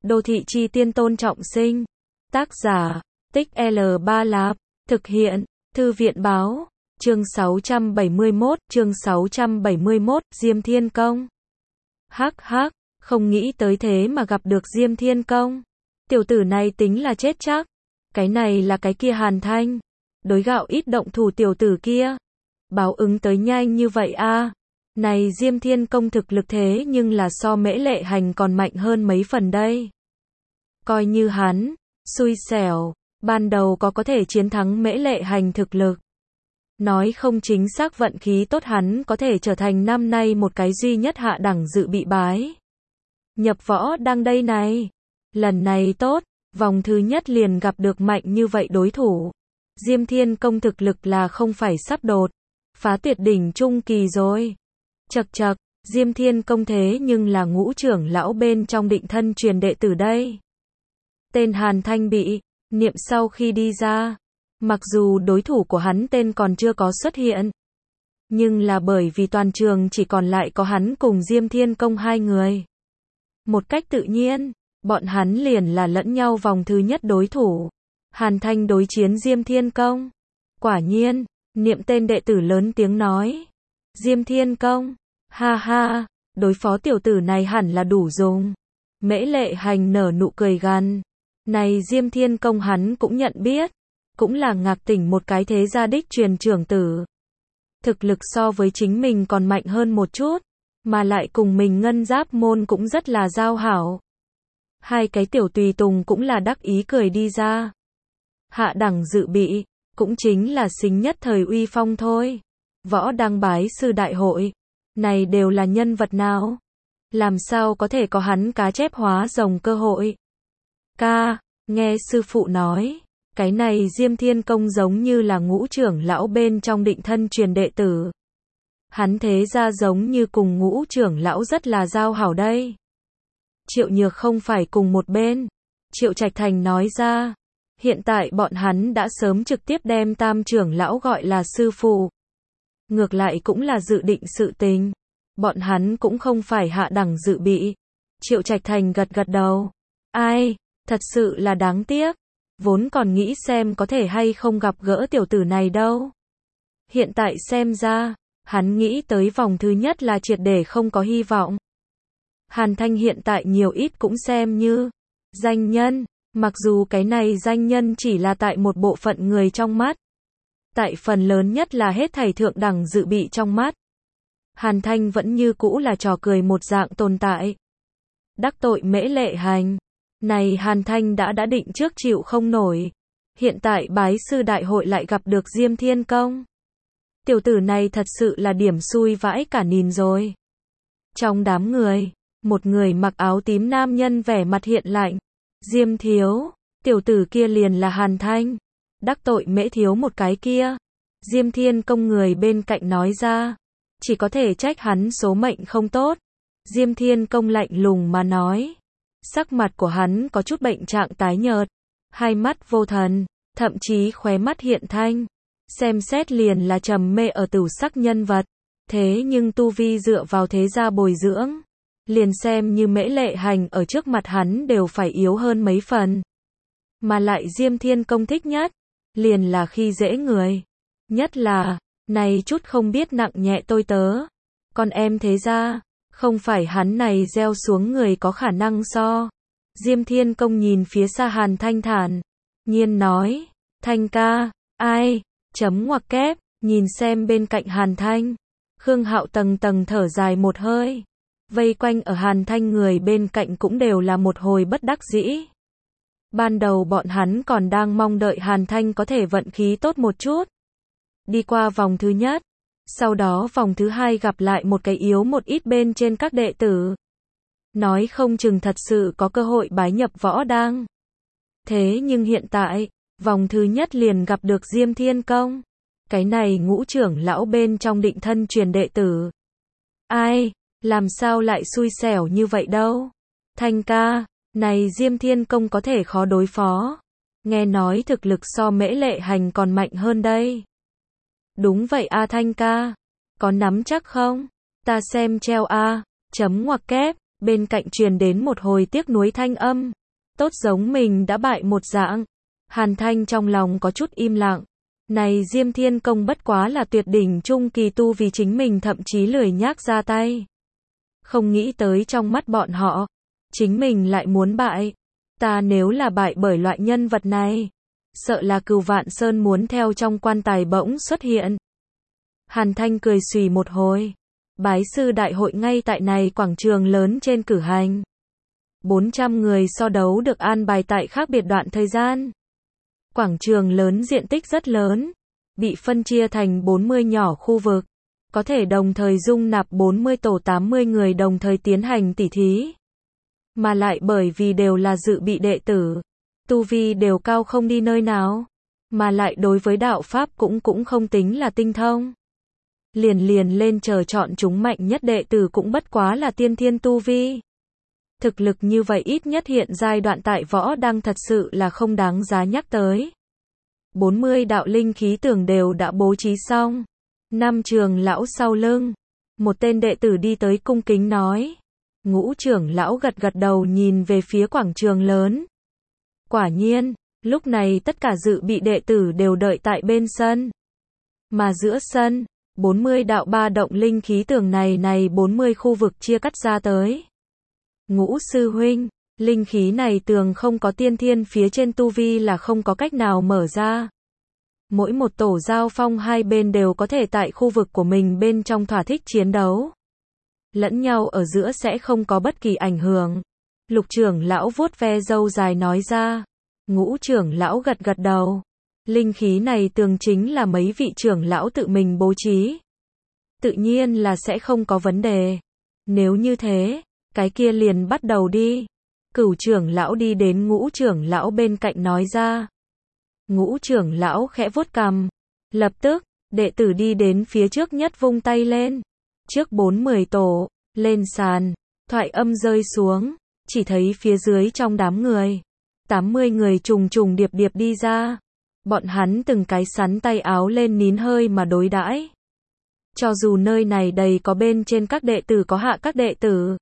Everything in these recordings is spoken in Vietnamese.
Đô thị chi tiên Tôn Trọng Sinh. Tác giả, Tích L3 Lạp. Thực hiện, Thư viện báo. Chương 671, Diêm Thiên Công. Hắc hắc, không nghĩ tới thế mà gặp được Diêm Thiên Công. Tiểu tử này tính là chết chắc. Cái này là cái kia Hàn Thanh. Đối gạo ít động thủ tiểu tử kia. Báo ứng tới nhanh như vậy a. Này Diêm Thiên Công thực lực thế nhưng là so Mễ Lệ Hành còn mạnh hơn mấy phần đây. Coi như hắn, xui xẻo, ban đầu có thể chiến thắng Mễ Lệ Hành thực lực. Nói không chính xác vận khí tốt hắn có thể trở thành năm nay một cái duy nhất hạ đẳng dự bị bái. Nhập võ đang đây này. Lần này tốt, vòng thứ nhất liền gặp được mạnh như vậy đối thủ. Diêm Thiên Công thực lực là không phải sắp đột phá tuyệt đỉnh trung kỳ rồi. Chậc chậc, Diêm Thiên Công thế nhưng là ngũ trưởng lão bên trong định thân truyền đệ tử đây. Tên Hàn Thanh bị niệm sau khi đi ra. Mặc dù đối thủ của hắn tên còn chưa có xuất hiện. Nhưng là bởi vì toàn trường chỉ còn lại có hắn cùng Diêm Thiên Công hai người. Một cách tự nhiên, bọn hắn liền là lẫn nhau vòng thứ nhất đối thủ. Hàn Thanh đối chiến Diêm Thiên Công. Quả nhiên, niệm tên đệ tử lớn tiếng nói. Diêm Thiên Công, ha ha, đối phó tiểu tử này hẳn là đủ dùng. Mễ Lệ Hành nở nụ cười gằn. Này Diêm Thiên Công hắn cũng nhận biết. Cũng là Ngạc Tỉnh một cái thế gia đích truyền trưởng tử. Thực lực so với chính mình còn mạnh hơn một chút. Mà lại cùng mình Ngân Giáp môn cũng rất là giao hảo. Hai cái tiểu tùy tùng cũng là đắc ý cười đi ra. Hạ đẳng dự bị, cũng chính là xính nhất thời uy phong thôi. Võ đăng bái sư đại hội. Này đều là nhân vật nào? Làm sao có thể có hắn cá chép hóa rồng cơ hội? Ca, nghe sư phụ nói. Cái này Diêm Thiên Công giống như là ngũ trưởng lão bên trong định thân truyền đệ tử. Hắn thế ra giống như cùng ngũ trưởng lão rất là giao hảo đây. Triệu Nhược không phải cùng một bên. Triệu Trạch Thành nói ra. Hiện tại bọn hắn đã sớm trực tiếp đem tam trưởng lão gọi là sư phụ. Ngược lại cũng là dự định sự tình. Bọn hắn cũng không phải hạ đẳng dự bị. Triệu Trạch Thành gật gật đầu. Ai, thật sự là đáng tiếc. Vốn còn nghĩ xem có thể hay không gặp gỡ tiểu tử này đâu. Hiện tại xem ra, hắn nghĩ tới vòng thứ nhất là triệt để không có hy vọng. Hàn Thanh hiện tại nhiều ít cũng xem như danh nhân, mặc dù cái này danh nhân chỉ là tại một bộ phận người trong mắt. Tại phần lớn nhất là hết thảy thượng đẳng dự bị trong mắt. Hàn Thanh vẫn như cũ là trò cười một dạng tồn tại. Đắc tội Mễ Lệ Hành. Này Hàn Thanh đã định trước chịu không nổi. Hiện tại bái sư đại hội lại gặp được Diêm Thiên Công. Tiểu tử này thật sự là điểm xui vãi cả nhìn rồi. Trong đám người, một người mặc áo tím nam nhân vẻ mặt hiện lạnh. Diêm thiếu, tiểu tử kia liền là Hàn Thanh. Đắc tội Mễ thiếu một cái kia. Diêm Thiên Công người bên cạnh nói ra. Chỉ có thể trách hắn số mệnh không tốt. Diêm Thiên Công lạnh lùng mà nói. Sắc mặt của hắn có chút bệnh trạng tái nhợt. Hai mắt vô thần, thậm chí khóe mắt hiện thanh. Xem xét liền là trầm mê ở tửu sắc nhân vật. Thế nhưng tu vi dựa vào thế gia bồi dưỡng. Liền xem như Mễ Lệ Hành ở trước mặt hắn đều phải yếu hơn mấy phần. Mà lại Diêm Thiên Công thích nhất. Liền là khi dễ người. Nhất là, này chút không biết nặng nhẹ tôi tớ. Con em thế gia. Không phải hắn này gieo xuống người có khả năng so. Diêm Thiên Công nhìn phía xa Hàn Thanh thản nhiên nói. Thanh ca, ai? Chấm ngoặc kép, nhìn xem bên cạnh Hàn Thanh. Khương Hạo tầng tầng thở dài một hơi. Vây quanh ở Hàn Thanh người bên cạnh cũng đều là một hồi bất đắc dĩ. Ban đầu bọn hắn còn đang mong đợi Hàn Thanh có thể vận khí tốt một chút. Đi qua vòng thứ nhất. Sau đó vòng thứ hai gặp lại một cái yếu một ít bên trên các đệ tử. Nói không chừng thật sự có cơ hội bái nhập võ đăng. Thế nhưng hiện tại, vòng thứ nhất liền gặp được Diêm Thiên Công. Cái này ngũ trưởng lão bên trong định thân truyền đệ tử. Ai, làm sao lại xui xẻo như vậy đâu. Thanh ca, này Diêm Thiên Công có thể khó đối phó. Nghe nói thực lực so Mễ Lệ Hành còn mạnh hơn đây. Đúng vậy a Thanh ca. Có nắm chắc không? Ta xem treo a. Chấm ngoặc kép. Bên cạnh truyền đến một hồi tiếc nuối thanh âm. Tốt giống mình đã bại một dạng. Hàn Thanh trong lòng có chút im lặng. Này Diêm Thiên Công bất quá là tuyệt đỉnh trung kỳ tu vì chính mình thậm chí lười nhác ra tay. Không nghĩ tới trong mắt bọn họ, chính mình lại muốn bại. Ta nếu là bại bởi loại nhân vật này, sợ là Cửu Vạn Sơn muốn theo trong quan tài bỗng xuất hiện. Hàn Thanh cười xùy một hồi. Bái sư đại hội ngay tại này quảng trường lớn trên cử hành. 400 người so đấu được an bài tại khác biệt đoạn thời gian. Quảng trường lớn diện tích rất lớn, bị phân chia thành 40 nhỏ khu vực, có thể đồng thời dung nạp 40 tổ 80 người đồng thời tiến hành tỉ thí. Mà lại bởi vì đều là dự bị đệ tử, tu vi đều cao không đi nơi nào, mà lại đối với đạo pháp cũng không tính là tinh thông. Liền lên chờ chọn chúng mạnh nhất đệ tử cũng bất quá là tiên thiên tu vi. Thực lực như vậy ít nhất hiện giai đoạn tại võ đang thật sự là không đáng giá nhắc tới. 40 đạo linh khí tường đều đã bố trí xong. 5 trưởng lão sau lưng. Một tên đệ tử đi tới cung kính nói. Ngũ trưởng lão gật gật đầu nhìn về phía quảng trường lớn. Quả nhiên, lúc này tất cả dự bị đệ tử đều đợi tại bên sân. Mà giữa sân, 40 đạo ba động linh khí tường này 40 khu vực chia cắt ra tới. Ngũ sư huynh, linh khí này tường không có tiên thiên phía trên tu vi là không có cách nào mở ra. Mỗi một tổ giao phong hai bên đều có thể tại khu vực của mình bên trong thỏa thích chiến đấu. Lẫn nhau ở giữa sẽ không có bất kỳ ảnh hưởng. Lục trưởng lão vuốt ve râu dài nói ra. Ngũ trưởng lão gật gật đầu. Linh khí này tường chính là mấy vị trưởng lão tự mình bố trí. Tự nhiên là sẽ không có vấn đề. Nếu như thế, cái kia liền bắt đầu đi. Cửu trưởng lão đi đến ngũ trưởng lão bên cạnh nói ra. Ngũ trưởng lão khẽ vuốt cằm. Lập tức, đệ tử đi đến phía trước nhất vung tay lên. Trước 40 tổ, lên sàn, thoại âm rơi xuống, chỉ thấy phía dưới trong đám người. 80 người trùng điệp đi ra. Bọn hắn từng cái sắn tay áo lên nín hơi mà đối đãi. Cho dù nơi này đầy có bên trên các đệ tử có hạ các đệ tử.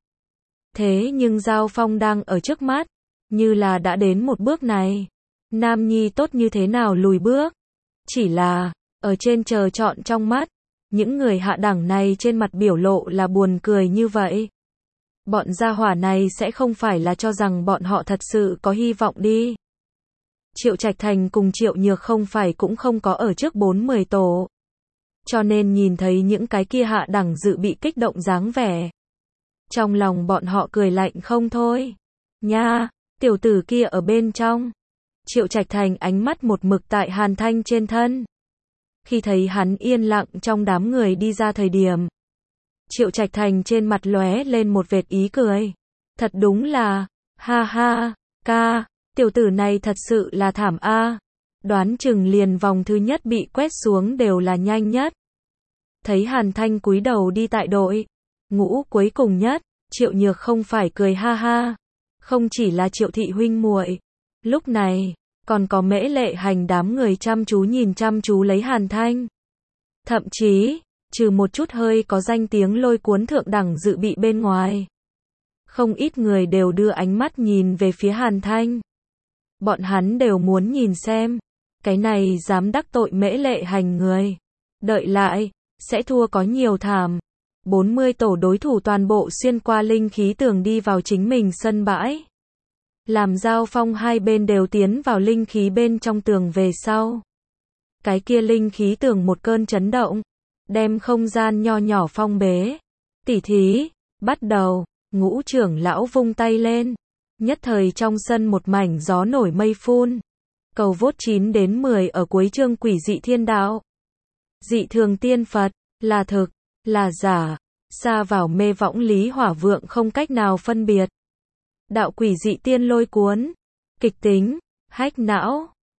Thế nhưng giao phong đang ở trước mắt, như là đã đến một bước này. Nam nhi tốt như thế nào lùi bước. Chỉ là, ở trên chờ chọn trong mắt, những người hạ đẳng này trên mặt biểu lộ là buồn cười như vậy. Bọn gia hỏa này sẽ không phải là cho rằng bọn họ thật sự có hy vọng đi. Triệu Trạch Thành cùng Triệu Nhược không phải cũng không có ở trước 40 tổ. Cho nên nhìn thấy những cái kia hạ đẳng dự bị kích động dáng vẻ. Trong lòng bọn họ cười lạnh không thôi. Nha, tiểu tử kia ở bên trong. Triệu Trạch Thành ánh mắt một mực tại Hàn Thanh trên thân. Khi thấy hắn yên lặng trong đám người đi ra thời điểm. Triệu Trạch Thành trên mặt lóe lên một vệt ý cười. Thật đúng là, ha ha, ca, tiểu tử này thật sự là thảm a. Đoán chừng liền vòng thứ nhất bị quét xuống đều là nhanh nhất. Thấy Hàn Thanh cúi đầu đi tại đội ngũ cuối cùng nhất, Triệu Nhược không phải cười ha ha. Không chỉ là Triệu thị huynh muội, lúc này còn có Mễ Lệ Hành đám người chăm chú lấy Hàn Thanh. Thậm chí, trừ một chút hơi có danh tiếng lôi cuốn thượng đẳng dự bị bên ngoài. Không ít người đều đưa ánh mắt nhìn về phía Hàn Thanh. Bọn hắn đều muốn nhìn xem, cái này dám đắc tội Mễ Lệ Hành người. Đợi lại, sẽ thua có nhiều thảm. 40 tổ đối thủ toàn bộ xuyên qua linh khí tường đi vào chính mình sân bãi. Làm giao phong hai bên đều tiến vào linh khí bên trong tường về sau. Cái kia linh khí tường một cơn chấn động, đem không gian nho nhỏ phong bế. Tỉ thí, bắt đầu, ngũ trưởng lão vung tay lên. Nhất thời trong sân một mảnh gió nổi mây phun. Cầu vote 9 đến 10 ở cuối chương Quỷ dị thiên đạo. Dị thường tiên Phật, là thực, là giả, xa vào mê võng lý hỏa vượng không cách nào phân biệt. Đạo quỷ dị tiên lôi cuốn, kịch tính, hách não.